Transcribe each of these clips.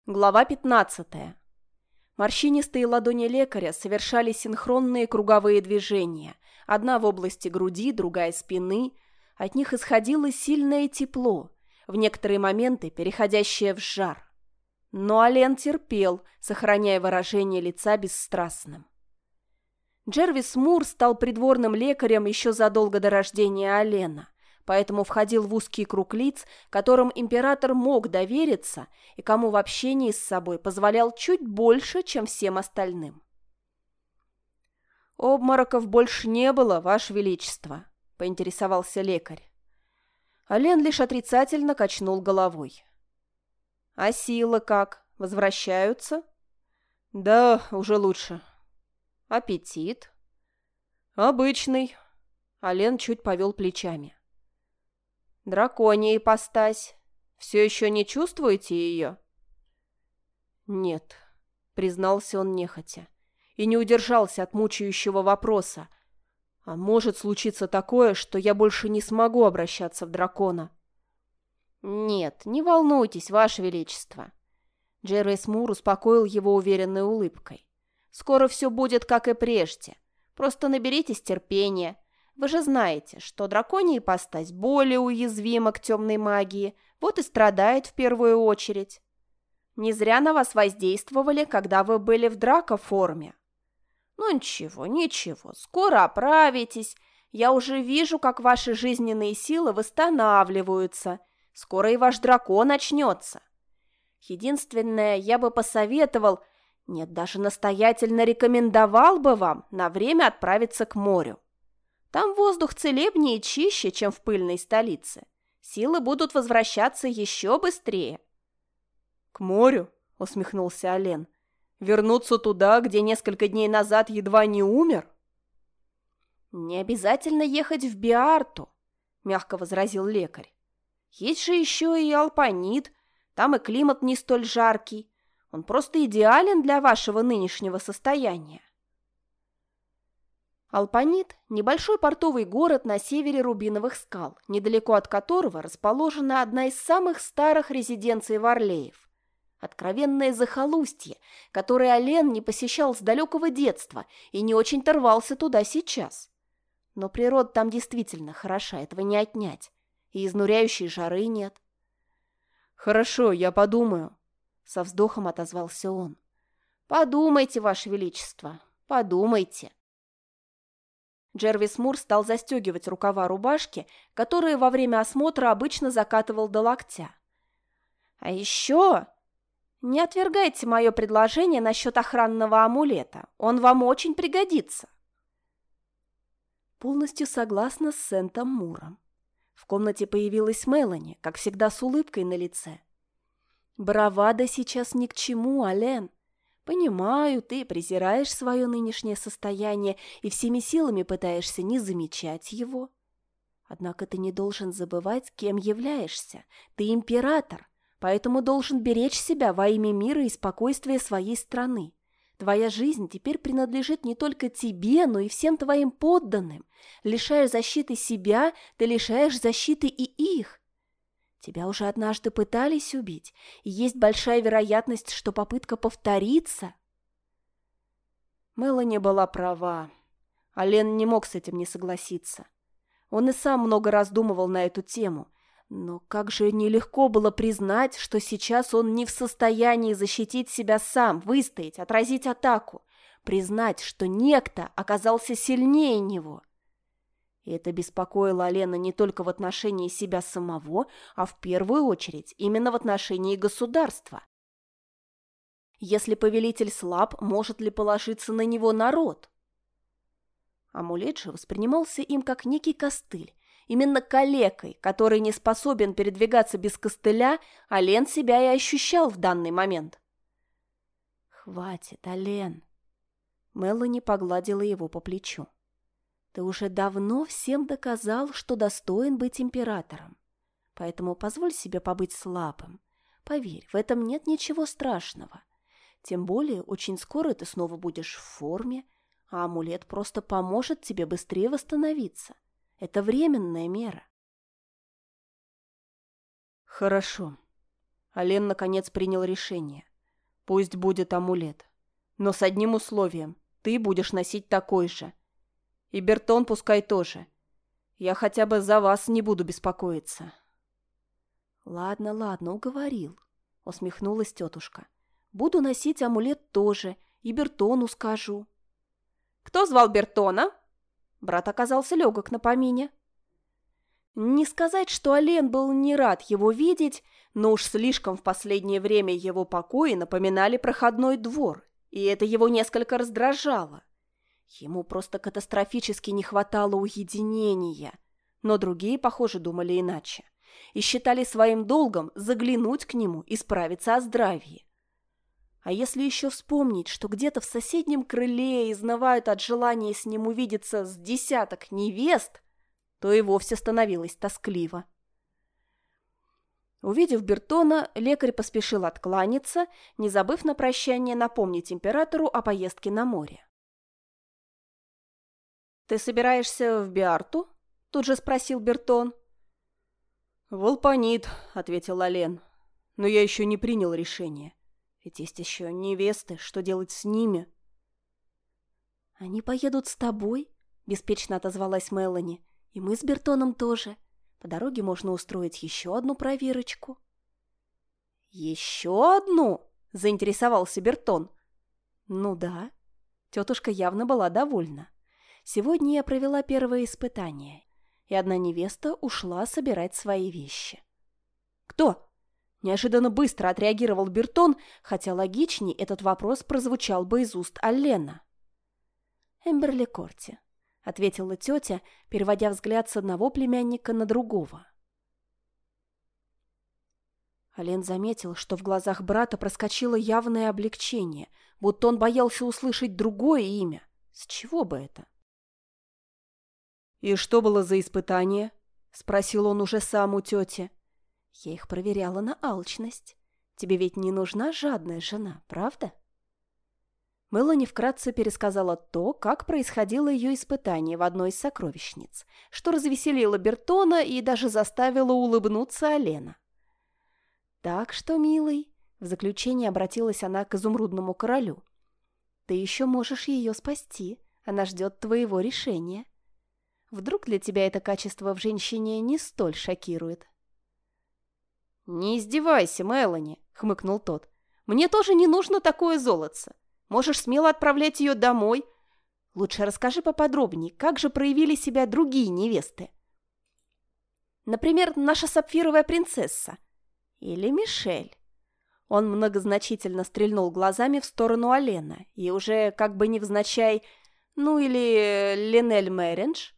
Глава 15. Морщинистые ладони лекаря совершали синхронные круговые движения. Одна в области груди, другая спины. От них исходило сильное тепло, в некоторые моменты переходящее в жар. Но Ален терпел, сохраняя выражение лица бесстрастным. Джервис Мур стал придворным лекарем еще задолго до рождения Алена, поэтому входил в узкий круг лиц, которым император мог довериться и кому в общении с собой позволял чуть больше, чем всем остальным. «Обмороков больше не было, Ваше Величество», — поинтересовался лекарь. Ален лишь отрицательно качнул головой. «А силы как? Возвращаются?» «Да, уже лучше». «Аппетит?» «Обычный». Ален чуть повел плечами. «Драконья ипостась. Все еще не чувствуете ее?» «Нет», — признался он нехотя, и не удержался от мучающего вопроса. «А может случиться такое, что я больше не смогу обращаться в дракона?» «Нет, не волнуйтесь, Ваше Величество». Джервис Мур успокоил его уверенной улыбкой. «Скоро все будет, как и прежде. Просто наберитесь терпения. Вы же знаете, что драконья ипостась более уязвима к темной магии, вот и страдает в первую очередь. Не зря на вас воздействовали, когда вы были в дракоформе. Ну ничего, ничего, скоро оправитесь. Я уже вижу, как ваши жизненные силы восстанавливаются. Скоро и ваш дракон начнется. Единственное, я бы посоветовал, нет, даже настоятельно рекомендовал бы вам на время отправиться к морю. Там воздух целебнее и чище, чем в пыльной столице. Силы будут возвращаться еще быстрее». «К морю?» — усмехнулся Ален. «Вернуться туда, где несколько дней назад едва не умер?» «Не обязательно ехать в Биарту», — мягко возразил лекарь. «Есть же еще и Алпанит, там и климат не столь жаркий. Он просто идеален для вашего нынешнего состояния». Алпанит – небольшой портовый город на севере Рубиновых скал, недалеко от которого расположена одна из самых старых резиденций Варлеев. Откровенное захолустье, которое Ален не посещал с далекого детства и не очень-то рвался туда сейчас. Но природа там действительно хороша, этого не отнять, и изнуряющей жары нет. «Хорошо, я подумаю», – со вздохом отозвался он. «Подумайте, Ваше Величество, подумайте». Джервис Мур стал застегивать рукава рубашки, которые во время осмотра обычно закатывал до локтя. «А еще не отвергайте мое предложение насчет охранного амулета. Он вам очень пригодится». Полностью согласна с Сентом Муром. В комнате появилась Мелани, как всегда с улыбкой на лице. «Бравада сейчас ни к чему, Ален. Понимаю, ты презираешь свое нынешнее состояние и всеми силами пытаешься не замечать его. Однако ты не должен забывать, кем являешься. Ты император, поэтому должен беречь себя во имя мира и спокойствия своей страны. Твоя жизнь теперь принадлежит не только тебе, но и всем твоим подданным. Лишаешь защиты себя, ты лишаешь защиты и их. Тебя уже однажды пытались убить, и есть большая вероятность, что попытка повторится». Мелани была права. Ален не мог с этим не согласиться. Он и сам много раз думал на эту тему. Но как же нелегко было признать, что сейчас он не в состоянии защитить себя сам, выстоять, отразить атаку. Признать, что некто оказался сильнее него. И это беспокоило Алена не только в отношении себя самого, а в первую очередь именно в отношении государства. Если повелитель слаб, может ли положиться на него народ? Амулет же воспринимался им как некий костыль. Именно калекой, который не способен передвигаться без костыля, Ален себя и ощущал в данный момент. «Хватит, Ален!» Мелани погладила его по плечу. «Ты уже давно всем доказал, что достоин быть императором. Поэтому позволь себе побыть слабым. Поверь, в этом нет ничего страшного. Тем более, очень скоро ты снова будешь в форме, а амулет просто поможет тебе быстрее восстановиться. Это временная мера». «Хорошо». Ален наконец принял решение. Пусть будет амулет. Но с одним условием. Ты будешь носить такой же. И Бертон пускай тоже. Я хотя бы за вас не буду беспокоиться». «Ладно, ладно, уговорил», — усмехнулась тетушка. «Буду носить амулет тоже, и Бертону скажу». «Кто звал Бертона?» Брат оказался легок на помине. Не сказать, что Ален был не рад его видеть, но уж слишком в последнее время его покои напоминали проходной двор, и это его несколько раздражало. Ему просто катастрофически не хватало уединения, но другие, похоже, думали иначе и считали своим долгом заглянуть к нему и справиться о здравии. А если еще вспомнить, что где-то в соседнем крыле изнывают от желания с ним увидеться с десяток невест, то и вовсе становилось тоскливо. Увидев Бертона, лекарь поспешил откланяться, не забыв на прощание напомнить императору о поездке на море. «Ты собираешься в Биарту?» – тут же спросил Бертон. «В Алпанит», – ответил Ален. «Но я еще не принял решение. Ведь есть еще невесты, что делать с ними?» «Они поедут с тобой?» – беспечно отозвалась Мелани. «И мы с Бертоном тоже. По дороге можно устроить еще одну проверочку». «Еще одну?» – заинтересовался Бертон. «Ну да». Тетушка явно была довольна. Сегодня я провела первое испытание, и одна невеста ушла собирать свои вещи. «Кто?» – неожиданно быстро отреагировал Бертон, хотя логичней этот вопрос прозвучал бы из уст Аллена. «Эмберли Корти», — ответила тетя, переводя взгляд с одного племянника на другого. Ален заметил, что в глазах брата проскочило явное облегчение, будто он боялся услышать другое имя. С чего бы это? «И что было за испытание?» — спросил он уже сам у тети. «Я их проверяла на алчность. Тебе ведь не нужна жадная жена, правда?» Мелани вкратце пересказала то, как происходило ее испытание в одной из сокровищниц, что развеселило Бертона и даже заставило улыбнуться Алена. «Так что, милый», — в заключение обратилась она к изумрудному королю, «ты еще можешь ее спасти, она ждет твоего решения. Вдруг для тебя это качество в женщине не столь шокирует?» «Не издевайся, Мелани», — хмыкнул тот. «Мне тоже не нужно такое золотце. Можешь смело отправлять ее домой. Лучше расскажи поподробнее, как же проявили себя другие невесты. Например, наша сапфировая принцесса. Или Мишель». Он многозначительно стрельнул глазами в сторону Алена и уже как бы невзначай, ну или Линель Мэринж.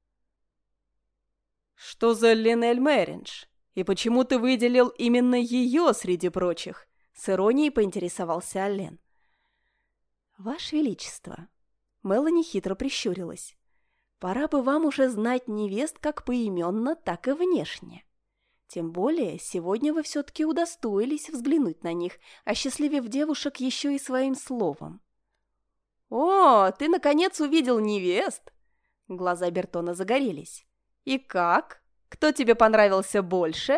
«Что за Линель Мэринж? И почему ты выделил именно ее среди прочих?» С иронией поинтересовался Ален. «Ваше Величество», — Мелани хитро прищурилась, «пора бы вам уже знать невест как поименно, так и внешне. Тем более, сегодня вы все-таки удостоились взглянуть на них, осчастливив девушек еще и своим словом». «О, ты, наконец, увидел невест?» Глаза Бертона загорелись. «И как? Кто тебе понравился больше?»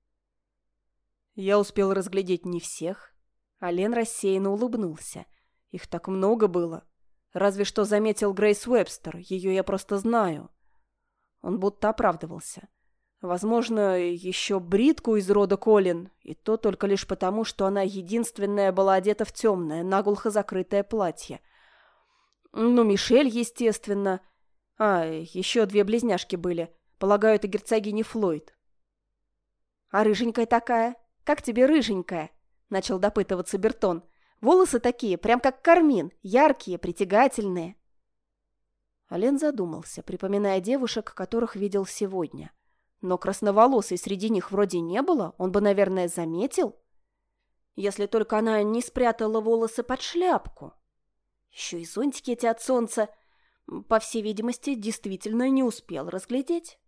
«Я успел разглядеть не всех». Ален рассеянно улыбнулся. «Их так много было. Разве что заметил Грейс Уэбстер, ее я просто знаю». Он будто оправдывался. Возможно, еще Бритку из рода Колин, и то только лишь потому, что она единственная была одета в темное, наглухо закрытое платье. Ну, Мишель, естественно. А, еще две близняшки были. Полагаю, это герцогиня Флойд. «А рыженькая такая? Как тебе рыженькая?» — начал допытываться Бертон. «Волосы такие, прям как кармин, яркие, притягательные». Ален задумался, припоминая девушек, которых видел сегодня. Но красноволосой среди них вроде не было, он бы, наверное, заметил. Если только она не спрятала волосы под шляпку. Еще и зонтики эти от солнца, по всей видимости, действительно не успел разглядеть.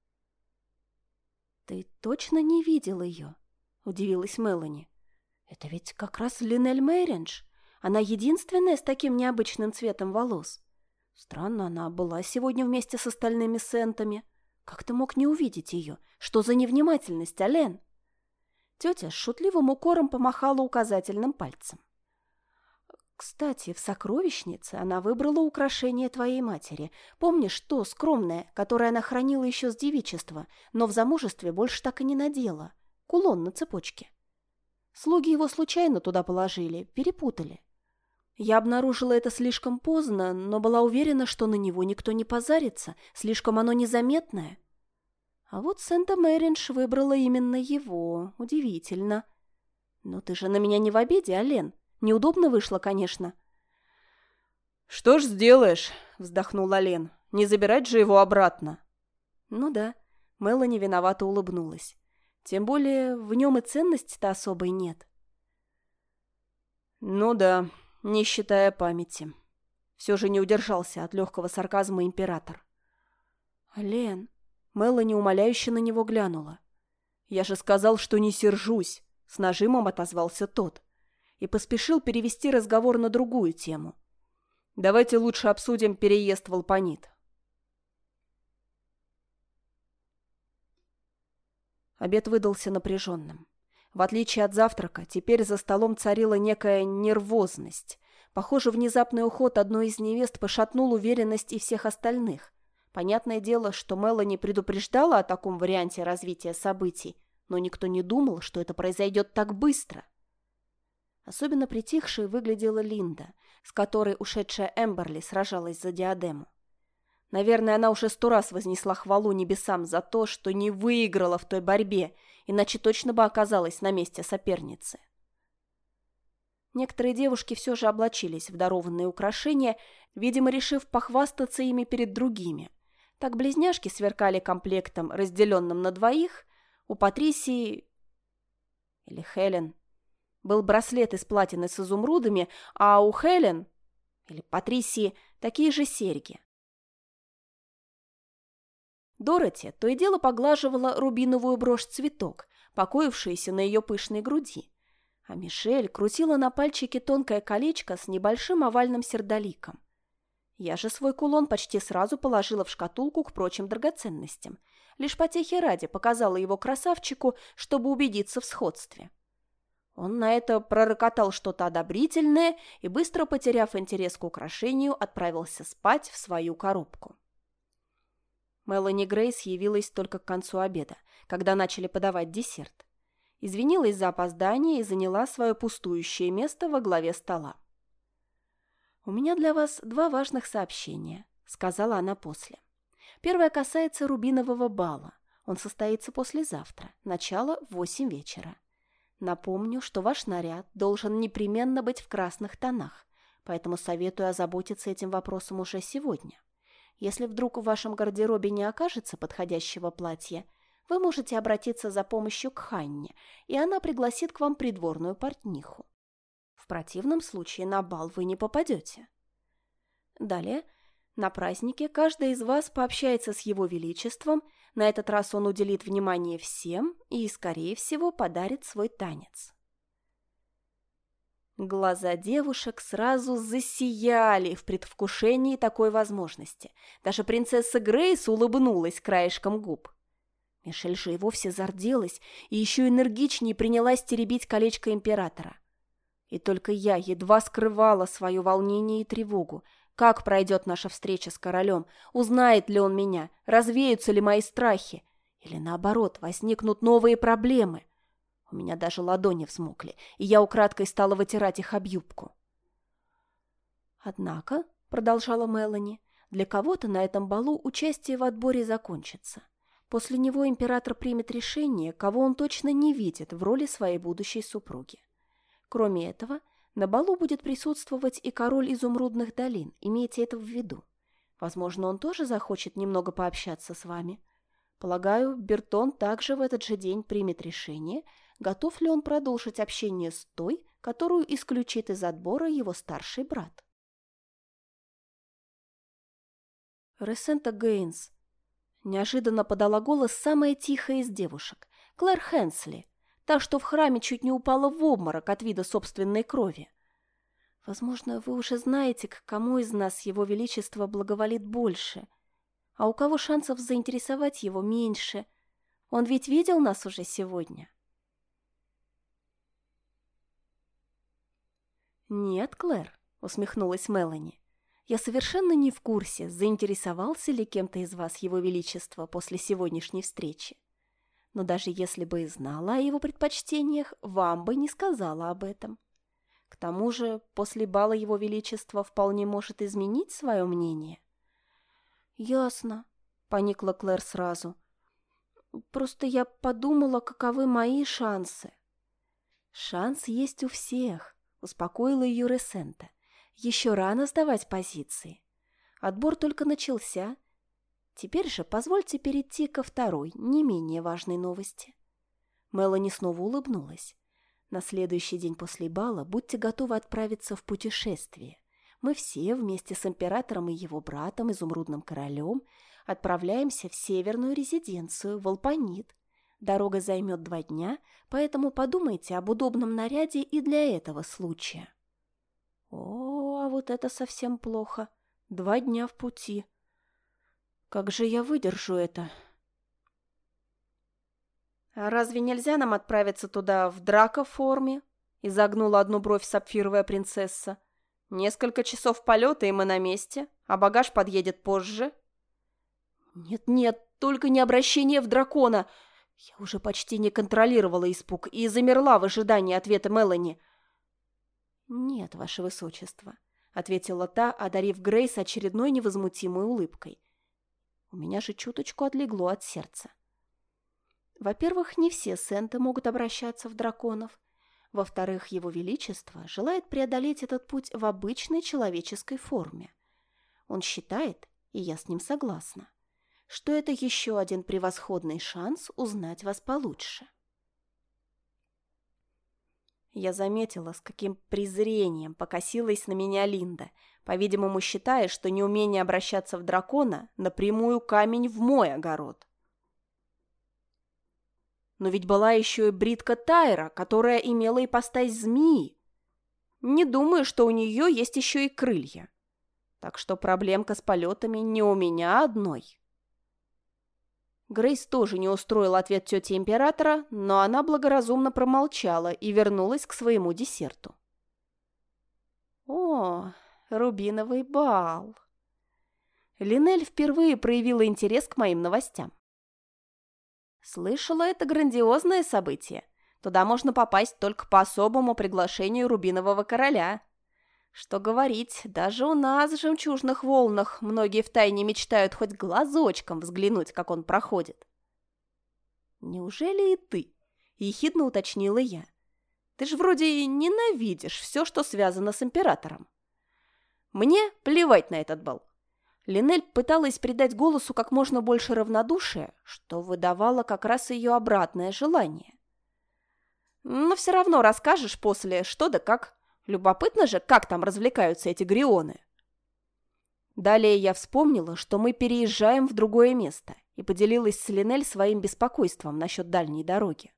«Ты точно не видел ее?» — удивилась Мелани. «Это ведь как раз Линель Мэринж. Она единственная с таким необычным цветом волос. Странно, она была сегодня вместе с остальными сентами. Как ты мог не увидеть ее? Что за невнимательность, Ален?» Тетя с шутливым укором помахала указательным пальцем. Кстати, в сокровищнице она выбрала украшение твоей матери. Помнишь то скромное, которое она хранила еще с девичества, но в замужестве больше так и не надела? Кулон на цепочке. Слуги его случайно туда положили, перепутали. Я обнаружила это слишком поздно, но была уверена, что на него никто не позарится, слишком оно незаметное. А вот Сента-Мэринш выбрала именно его. Удивительно. Но ты же на меня не в обиде, Ален? Неудобно вышло, конечно. «Что ж сделаешь?» — вздохнул Ален. «Не забирать же его обратно». Ну да, Мелани виновато улыбнулась. Тем более в нем и ценности-то особой нет. Ну да, не считая памяти. Все же не удержался от легкого сарказма император. Ален, Мелани умоляюще на него глянула. «Я же сказал, что не сержусь», — с нажимом отозвался тот. И поспешил перевести разговор на другую тему. «Давайте лучше обсудим переезд в Алпанит». Обед выдался напряженным. В отличие от завтрака, теперь за столом царила некая нервозность. Похоже, внезапный уход одной из невест пошатнул уверенность и всех остальных. Понятное дело, что Мелани предупреждала о таком варианте развития событий, но никто не думал, что это произойдет так быстро. Особенно притихшей выглядела Линда, с которой ушедшая Эмберли сражалась за диадему. Наверное, она уже 100 раз вознесла хвалу небесам за то, что не выиграла в той борьбе, иначе точно бы оказалась на месте соперницы. Некоторые девушки все же облачились в дарованные украшения, видимо, решив похвастаться ими перед другими. Так близняшки сверкали комплектом, разделенным на двоих. У Патрисии или Хелен был браслет из платины с изумрудами, а у Хелен или Патрисии такие же серьги. Дороти то и дело поглаживала рубиновую брошь-цветок, покоившуюся на ее пышной груди, а Мишель крутила на пальчике тонкое колечко с небольшим овальным сердоликом. Я же свой кулон почти сразу положила в шкатулку к прочим драгоценностям, лишь потехи ради показала его красавчику, чтобы убедиться в сходстве. Он на это пророкотал что-то одобрительное и, быстро потеряв интерес к украшению, отправился спать в свою коробку. Мелани Грейс явилась только к концу обеда, когда начали подавать десерт. Извинилась за опоздание и заняла свое пустующее место во главе стола. «У меня для вас 2 важных сообщения», — сказала она после. «Первое касается рубинового бала. Он состоится послезавтра, начало в 8 вечера. Напомню, что ваш наряд должен непременно быть в красных тонах, поэтому советую озаботиться этим вопросом уже сегодня. Если вдруг в вашем гардеробе не окажется подходящего платья, вы можете обратиться за помощью к Ханне, и она пригласит к вам придворную портниху. В противном случае на бал вы не попадете. Далее, на празднике каждый из вас пообщается с его величеством, на этот раз он уделит внимание всем и, скорее всего, подарит свой танец». Глаза девушек сразу засияли в предвкушении такой возможности. Даже принцесса Грейс улыбнулась краешком губ. Мишель же и вовсе зарделась и еще энергичнее принялась теребить колечко императора. И только я едва скрывала свое волнение и тревогу. Как пройдет наша встреча с королем? Узнает ли он меня? Развеются ли мои страхи? Или наоборот, возникнут новые проблемы? У меня даже ладони взмокли, и я украдкой стала вытирать их об юбку. «Однако», — продолжала Мелани, — «для кого-то на этом балу участие в отборе закончится. После него император примет решение, кого он точно не видит в роли своей будущей супруги. Кроме этого, на балу будет присутствовать и король изумрудных долин, имейте это в виду. Возможно, он тоже захочет немного пообщаться с вами. Полагаю, Бертон также в этот же день примет решение, готов ли он продолжить общение с той, которую исключит из отбора его старший брат». Ресента Гейнс неожиданно подала голос самая тихая из девушек, Клэр Хенсли, та, что в храме чуть не упала в обморок от вида собственной крови. «Возможно, вы уже знаете, к кому из нас его величество благоволит больше, а у кого шансов заинтересовать его меньше. Он ведь видел нас уже сегодня». «Нет, Клэр», — усмехнулась Мелани. «Я совершенно не в курсе, заинтересовался ли кем-то из вас его величество после сегодняшней встречи. Но даже если бы и знала о его предпочтениях, вам бы не сказала об этом. К тому же, после бала его величества вполне может изменить свое мнение». «Ясно», — поникла Клэр сразу. «Просто я подумала, каковы мои шансы». «Шанс есть у всех», — успокоила ее Ресента. «Еще рано сдавать позиции. Отбор только начался. Теперь же позвольте перейти ко второй, не менее важной новости». Мелани снова улыбнулась. «На следующий день после бала будьте готовы отправиться в путешествие. Мы все вместе с императором и его братом, Изумрудным королем, отправляемся в северную резиденцию, в Алпанит. Дорога займет 2 дня, поэтому подумайте об удобном наряде и для этого случая». «О, а вот это совсем плохо. 2 дня в пути. Как же я выдержу это?» «А разве нельзя нам отправиться туда в драко-форме?» — изогнула одну бровь сапфировая принцесса. «Несколько часов полета, и мы на месте, а багаж подъедет позже». «Нет-нет, только не обращение в дракона!» Я уже почти не контролировала испуг и замерла в ожидании ответа Мелани. «Нет, ваше высочество», — ответила та, одарив Грейс очередной невозмутимой улыбкой. У меня же чуточку отлегло от сердца. Во-первых, не все сенты могут обращаться в драконов. Во-вторых, его величество желает преодолеть этот путь в обычной человеческой форме. Он считает, и я с ним согласна, что это еще один превосходный шанс узнать вас получше. Я заметила, с каким презрением покосилась на меня Линда, по-видимому, считая, что неумение обращаться в дракона напрямую камень в мой огород. Но ведь была еще и Бритка Тайра, которая имела ипостась змеи. Не думаю, что у нее есть еще и крылья. Так что проблемка с полетами не у меня одной. Грейс тоже не устроила ответ тети императора, но она благоразумно промолчала и вернулась к своему десерту. О, рубиновый бал! Линель впервые проявила интерес к моим новостям. Слышала, это грандиозное событие. Туда можно попасть только по особому приглашению Рубинового короля. Что говорить, даже у нас в «Жемчужных волнах» многие втайне мечтают хоть глазочком взглянуть, как он проходит. «Неужели и ты?» – ехидно уточнила я. «Ты ж вроде и ненавидишь все, что связано с императором». Мне плевать на этот бал. Линель пыталась придать голосу как можно больше равнодушия, что выдавало как раз ее обратное желание. «Но все равно расскажешь после, что да как. Любопытно же, как там развлекаются эти грионы». Далее я вспомнила, что мы переезжаем в другое место, и поделилась с Линель своим беспокойством насчет дальней дороги.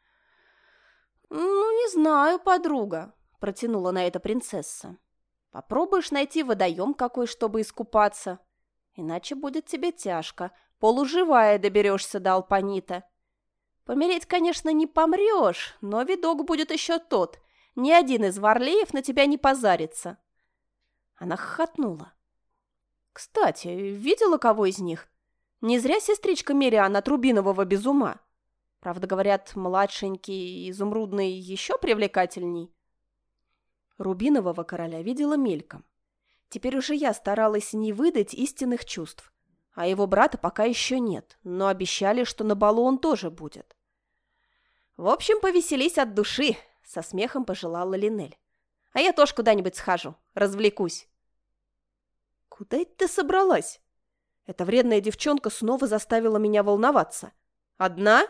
«Ну, не знаю, подруга», — протянула на это принцесса. «Попробуешь найти водоем какой, чтобы искупаться. Иначе будет тебе тяжко. Полуживая доберешься до Алпанита. Помереть, конечно, не помрешь, но видок будет еще тот. Ни один из варлеев на тебя не позарится». Она хохотнула. «Кстати, видела кого из них? Не зря сестричка Мириан от Рубинового без ума. Правда, говорят, младшенький изумрудный еще привлекательней». Рубинового короля видела мельком. Теперь уже я старалась не выдать истинных чувств. А его брата пока еще нет, но обещали, что на балу он тоже будет. «В общем, повеселись от души», — со смехом пожелала Линель. «А я тоже куда-нибудь схожу, развлекусь». «Куда это ты собралась?» Эта вредная девчонка снова заставила меня волноваться. «Одна?»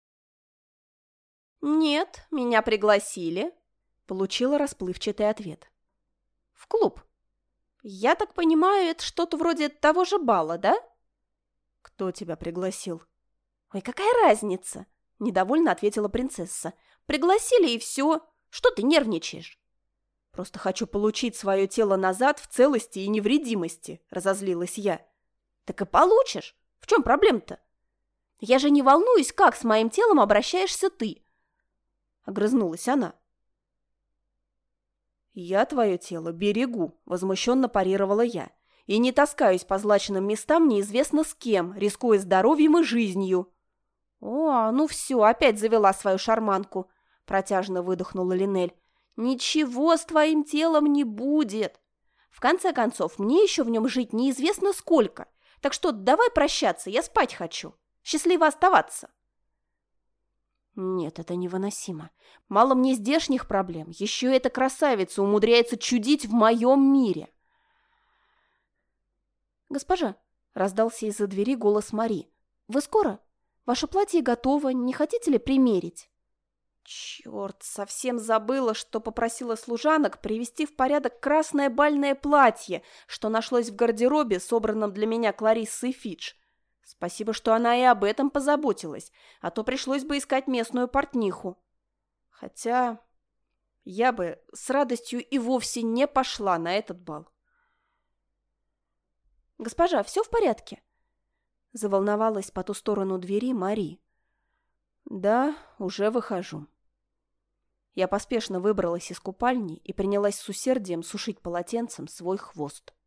«Нет, меня пригласили», — получила расплывчатый ответ. «В клуб. Я так понимаю, это что-то вроде того же бала, да?» «Кто тебя пригласил?» «Ой, какая разница?» — недовольно ответила принцесса. «Пригласили, и все. Что ты нервничаешь?» «Просто хочу получить свое тело назад в целости и невредимости», — разозлилась я. «Так и получишь. В чем проблема-то? Я же не волнуюсь, как с моим телом обращаешься ты», — огрызнулась она. «Я твое тело берегу», – возмущенно парировала я. «И не таскаюсь по злачным местам неизвестно с кем, рискуя здоровьем и жизнью». «О, ну все, опять завела свою шарманку», – протяжно выдохнула Линель. «Ничего с твоим телом не будет. В конце концов, мне еще в нем жить неизвестно сколько. Так что давай прощаться, я спать хочу. Счастливо оставаться». Нет, это невыносимо. Мало мне здешних проблем, еще эта красавица умудряется чудить в моем мире. «Госпожа», — раздался из-за двери голос Мари, — «вы скоро? Ваше платье готово, не хотите ли примерить?» Черт, совсем забыла, что попросила служанок привести в порядок красное бальное платье, что нашлось в гардеробе, собранном для меня Клариссой Фидж. Спасибо, что она и об этом позаботилась, а то пришлось бы искать местную портниху. Хотя я бы с радостью и вовсе не пошла на этот бал. «Госпожа, все в порядке?» Заволновалась по ту сторону двери Мари. «Да, уже выхожу». Я поспешно выбралась из купальни и принялась с усердием сушить полотенцем свой хвост.